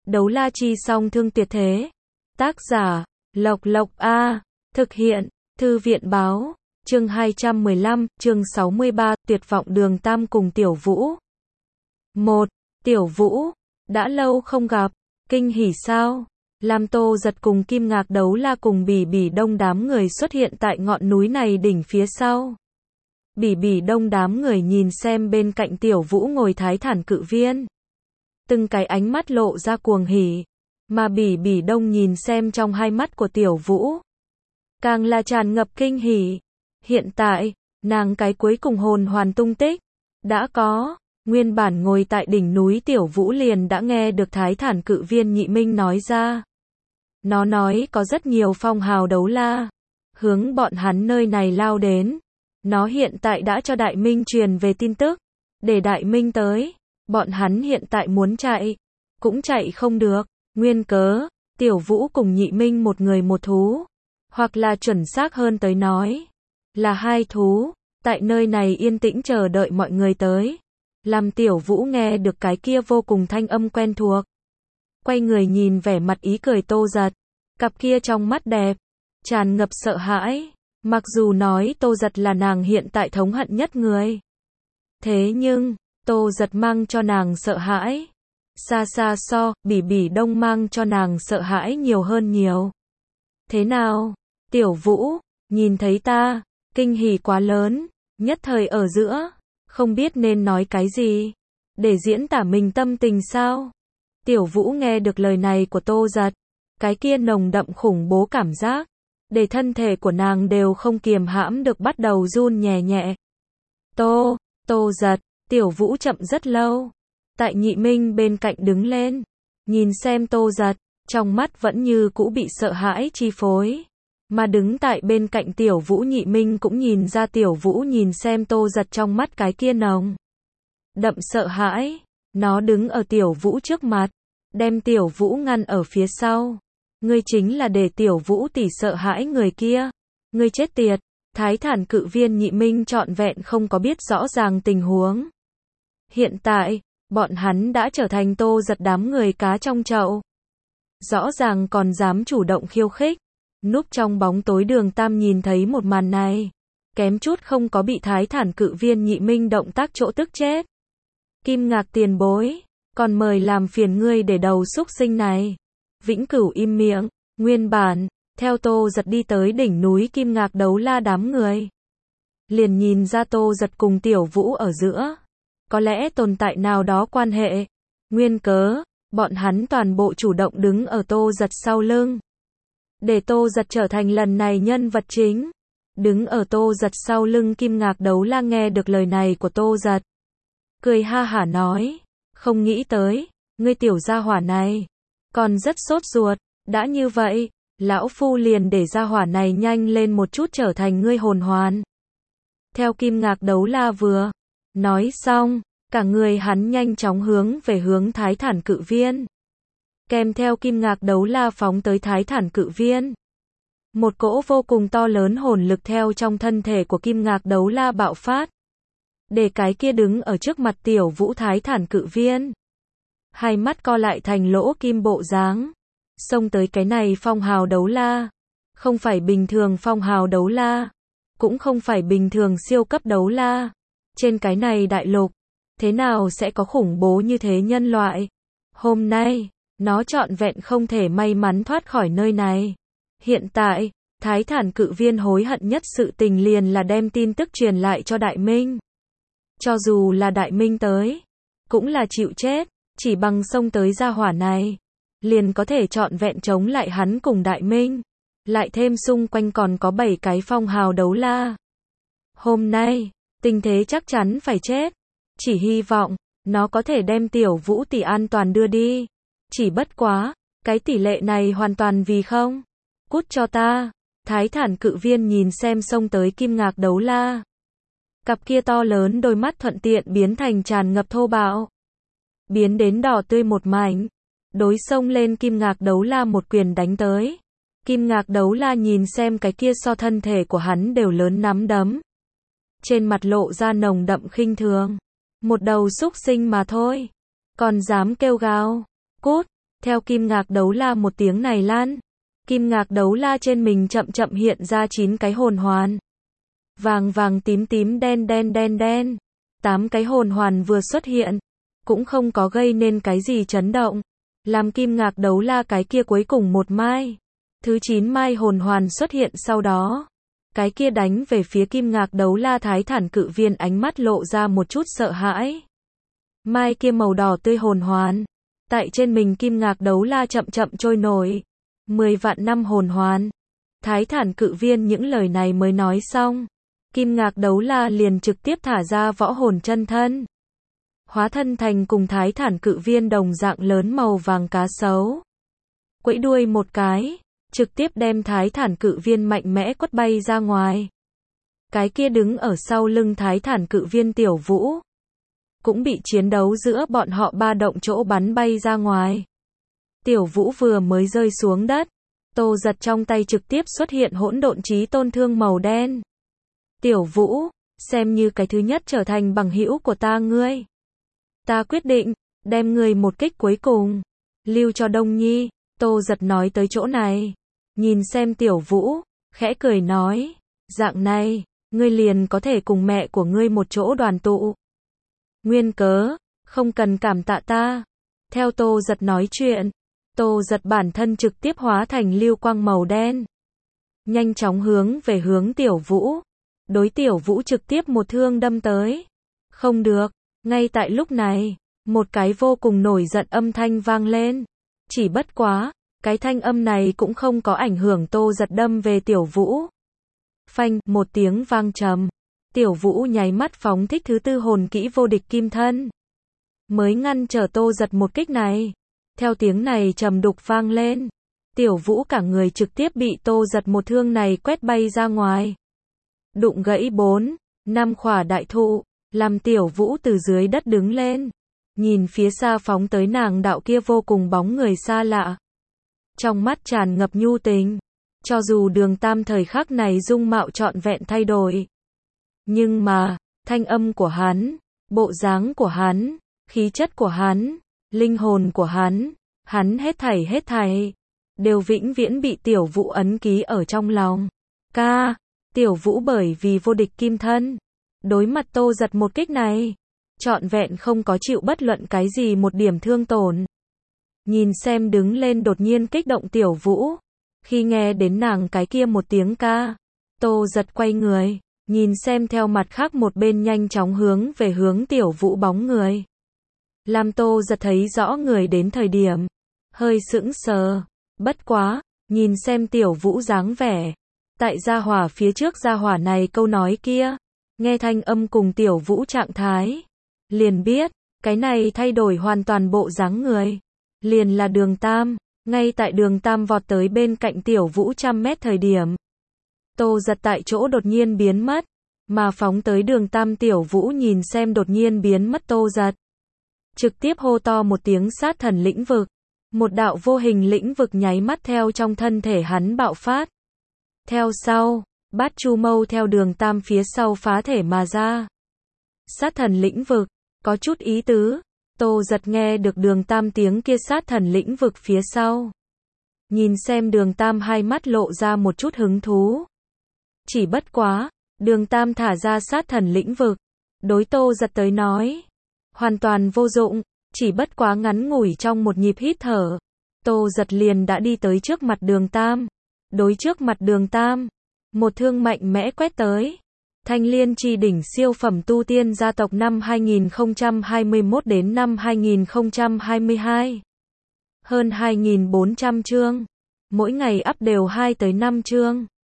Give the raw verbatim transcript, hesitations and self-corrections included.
Đấu la chi song thương tuyệt thế. Tác giả, Lộc Lộc A. Thực hiện, Thư viện báo. Chương hai trăm mười lăm, chương sáu mươi ba, tuyệt vọng đường tam cùng Tiểu Vũ. một. Tiểu Vũ, đã lâu không gặp, kinh hỉ sao? Lam Tô Giật cùng Kim Ngạc Đấu La cùng Bỉ Bỉ Đông đám người xuất hiện tại ngọn núi này đỉnh phía sau. Bỉ Bỉ Đông đám người nhìn xem bên cạnh Tiểu Vũ ngồi thái thản cự viên. Từng cái ánh mắt lộ ra cuồng hỉ, mà Bỉ Bỉ Đông nhìn xem trong hai mắt của Tiểu Vũ, càng là tràn ngập kinh hỉ. Hiện tại, nàng cái cuối cùng hồn hoàn tung tích, đã có. Nguyên bản ngồi tại đỉnh núi Tiểu Vũ liền đã nghe được thái thản cự viên Nhị Minh nói ra. Nó nói có rất nhiều phong hào đấu la hướng bọn hắn nơi này lao đến. Nó hiện tại đã cho Đại Minh truyền về tin tức, để Đại Minh tới. Bọn hắn hiện tại muốn chạy, cũng chạy không được. Nguyên cớ, Tiểu Vũ cùng Nhị Minh một người một thú, hoặc là chuẩn xác hơn tới nói, là hai thú, tại nơi này yên tĩnh chờ đợi mọi người tới. Làm Tiểu Vũ nghe được cái kia vô cùng thanh âm quen thuộc, quay người nhìn vẻ mặt ý cười Tô Giật, cặp kia trong mắt đẹp, tràn ngập sợ hãi. Mặc dù nói Tô Giật là nàng hiện tại thống hận nhất người, thế nhưng, Tô Giật mang cho nàng sợ hãi, xa xa so, Bỉ Bỉ Đông mang cho nàng sợ hãi nhiều hơn nhiều. Thế nào, Tiểu Vũ, nhìn thấy ta, kinh hỉ quá lớn, nhất thời ở giữa, không biết nên nói cái gì, để diễn tả mình tâm tình sao? Tiểu Vũ nghe được lời này của Tô Giật, cái kia nồng đậm khủng bố cảm giác, để thân thể của nàng đều không kiềm hãm được bắt đầu run nhẹ nhẹ. Tô, Tô Giật, Tiểu Vũ chậm rất lâu, tại Nhị Minh bên cạnh đứng lên, nhìn xem Tô Giật, trong mắt vẫn như cũ bị sợ hãi chi phối. Mà đứng tại bên cạnh Tiểu Vũ Nhị Minh cũng nhìn ra Tiểu Vũ nhìn xem Tô Giật trong mắt cái kia nồng đậm sợ hãi. Nó đứng ở Tiểu Vũ trước mặt, đem Tiểu Vũ ngăn ở phía sau. Ngươi chính là để Tiểu Vũ tỷ sợ hãi người kia. Ngươi chết tiệt. Thái thản cự viên Nhị Minh trọn vẹn không có biết rõ ràng tình huống. Hiện tại, bọn hắn đã trở thành Tô Giật đám người cá trong chậu. Rõ ràng còn dám chủ động khiêu khích. Núp trong bóng tối Đường Tam nhìn thấy một màn này, kém chút không có bị thái thản cự viên Nhị Minh động tác chỗ tức chết. Kim Ngạc tiền bối, còn mời làm phiền ngươi để đầu xúc sinh này vĩnh cửu im miệng. Nguyên bản, theo Tô Giật đi tới đỉnh núi Kim Ngạc Đấu La đám người, liền nhìn ra Tô Giật cùng Tiểu Vũ ở giữa, có lẽ tồn tại nào đó quan hệ. Nguyên cớ, bọn hắn toàn bộ chủ động đứng ở Tô Giật sau lưng, để Tô Giật trở thành lần này nhân vật chính. Đứng ở Tô Giật sau lưng Kim Ngạc Đấu La nghe được lời này của Tô Giật, cười ha hả nói, không nghĩ tới, ngươi tiểu gia hỏa này, còn rất sốt ruột, đã như vậy, lão phu liền để gia hỏa này nhanh lên một chút trở thành ngươi hồn hoàn. Theo Kim Ngạc Đấu La vừa nói xong, cả người hắn nhanh chóng hướng về hướng thái thản cự viên. Kèm theo Kim Ngạc Đấu La phóng tới thái thản cự viên, một cỗ vô cùng to lớn hồn lực theo trong thân thể của Kim Ngạc Đấu La bạo phát, để cái kia đứng ở trước mặt Tiểu Vũ thái thản cự viên, hai mắt co lại thành lỗ kim bộ dáng, xông tới cái này phong hào đấu la. Không phải bình thường phong hào đấu la, cũng không phải bình thường siêu cấp đấu la. Trên cái này đại lục, thế nào sẽ có khủng bố như thế nhân loại? Hôm nay, nó trọn vẹn không thể may mắn thoát khỏi nơi này. Hiện tại, thái thản cự viên hối hận nhất sự tình liền là đem tin tức truyền lại cho Đại Minh. Cho dù là Đại Minh tới, cũng là chịu chết, chỉ bằng xông tới gia hỏa này, liền có thể trọn vẹn chống lại hắn cùng Đại Minh. Lại thêm xung quanh còn có bảy cái phong hào đấu la. Hôm nay, tình thế chắc chắn phải chết. Chỉ hy vọng, nó có thể đem Tiểu Vũ tỷ an toàn đưa đi. Chỉ bất quá, cái tỷ lệ này hoàn toàn vì không. Cút cho ta. Thái thản cự viên nhìn xem xông tới Kim Ngạc Đấu La. Cặp kia to lớn đôi mắt thuận tiện biến thành tràn ngập thô bạo, biến đến đỏ tươi một mảnh. Đối xông lên Kim Ngạc Đấu La một quyền đánh tới. Kim Ngạc Đấu La nhìn xem cái kia so thân thể của hắn đều lớn nắm đấm, trên mặt lộ ra nồng đậm khinh thường. Một đầu xúc sinh mà thôi, còn dám kêu gào, cút. Theo kim ngạc đấu la một tiếng này lan, kim ngạc đấu la trên mình chậm chậm hiện ra chín cái hồn hoàn. Vàng vàng tím tím đen đen đen đen. Tám cái hồn hoàn vừa xuất hiện, cũng không có gây nên cái gì chấn động. Làm kim ngạc đấu la cái kia cuối cùng một mai. Thứ chín mai hồn hoàn xuất hiện sau đó. Cái kia đánh về phía kim ngạc đấu la thái thản cự viên ánh mắt lộ ra một chút sợ hãi. Mai kia màu đỏ tươi hồn hoàn. Tại trên mình kim ngạc đấu la chậm chậm trôi nổi. Mười vạn năm hồn hoàn. Thái thản cự viên những lời này mới nói xong. Kim ngạc đấu la liền trực tiếp thả ra võ hồn chân thân. Hóa thân thành cùng thái thản cự viên đồng dạng lớn màu vàng cá sấu. Quẫy đuôi một cái, trực tiếp đem thái thản cự viên mạnh mẽ quất bay ra ngoài. Cái kia đứng ở sau lưng thái thản cự viên Tiểu Vũ, cũng bị chiến đấu giữa bọn họ ba động chỗ bắn bay ra ngoài. Tiểu Vũ vừa mới rơi xuống đất, Tô Giật trong tay trực tiếp xuất hiện hỗn độn chí tôn thương màu đen. Tiểu Vũ, xem như cái thứ nhất trở thành bằng hữu của ta ngươi. Ta quyết định, đem ngươi một kích cuối cùng, lưu cho Đông Nhi. Tô Giật nói tới chỗ này, nhìn xem Tiểu Vũ, khẽ cười nói, dạng này, ngươi liền có thể cùng mẹ của ngươi một chỗ đoàn tụ. Nguyên cớ, không cần cảm tạ ta. Theo Tô Giật nói chuyện, Tô Giật bản thân trực tiếp hóa thành lưu quang màu đen. Nhanh chóng hướng về hướng Tiểu Vũ. Đối Tiểu Vũ trực tiếp một thương đâm tới. Không được, ngay tại lúc này, một cái vô cùng nổi giận âm thanh vang lên. Chỉ bất quá, cái thanh âm này cũng không có ảnh hưởng Tô Giật đâm về Tiểu Vũ. Phanh, một tiếng vang trầm. Tiểu Vũ nháy mắt phóng thích thứ tư hồn kỹ vô địch kim thân. Mới ngăn trở Tô Giật một kích này. Theo tiếng này trầm đục vang lên. Tiểu Vũ cả người trực tiếp bị Tô Giật một thương này quét bay ra ngoài. Đụng gãy bốn, năm khỏa đại thụ, làm Tiểu Vũ từ dưới đất đứng lên. Nhìn phía xa phóng tới nàng đạo kia vô cùng bóng người xa lạ. Trong mắt tràn ngập nhu tình. Cho dù Đường Tam thời khắc này dung mạo trọn vẹn thay đổi. Nhưng mà, thanh âm của hắn, bộ dáng của hắn, khí chất của hắn, linh hồn của hắn, hắn hết thảy hết thảy, đều vĩnh viễn bị Tiểu Vũ ấn ký ở trong lòng. Ca, Tiểu Vũ bởi vì vô địch kim thân, đối mặt Tô Giật một kích này, trọn vẹn không có chịu bất luận cái gì một điểm thương tổn. Nhìn xem đứng lên đột nhiên kích động Tiểu Vũ, khi nghe đến nàng cái kia một tiếng ca, Tô Giật quay người, nhìn xem theo mặt khác một bên nhanh chóng hướng về hướng Tiểu Vũ bóng người. Làm Tô Giật thấy rõ người đến thời điểm, hơi sững sờ, bất quá, nhìn xem Tiểu Vũ dáng vẻ, tại gia hỏa phía trước gia hỏa này câu nói kia, nghe thanh âm cùng Tiểu Vũ trạng thái, liền biết, cái này thay đổi hoàn toàn bộ dáng người, liền là Đường Tam. Ngay tại Đường Tam vọt tới bên cạnh Tiểu Vũ trăm mét thời điểm, Tô Giật tại chỗ đột nhiên biến mất, mà phóng tới Đường Tam Tiểu Vũ nhìn xem đột nhiên biến mất Tô Giật, trực tiếp hô to một tiếng sát thần lĩnh vực, một đạo vô hình lĩnh vực nháy mắt theo trong thân thể hắn bạo phát. Theo sau, Bát Chu Mâu theo Đường Tam phía sau phá thể mà ra. Sát thần lĩnh vực, có chút ý tứ. Tô Giật nghe được Đường Tam tiếng kia sát thần lĩnh vực phía sau. Nhìn xem Đường Tam hai mắt lộ ra một chút hứng thú. Chỉ bất quá, Đường Tam thả ra sát thần lĩnh vực. Đối Tô Giật tới nói, hoàn toàn vô dụng, chỉ bất quá ngắn ngủi trong một nhịp hít thở. Tô Giật liền đã đi tới trước mặt Đường Tam. Đối trước mặt Đường Tam, một thương mạnh mẽ quét tới. Thanh Liên Chi đỉnh siêu phẩm tu tiên gia tộc năm hai nghìn không trăm hai mươi mốt đến năm hai nghìn không trăm hai mươi hai. Hơn hai nghìn bốn trăm chương. Mỗi ngày up đều hai tới năm chương.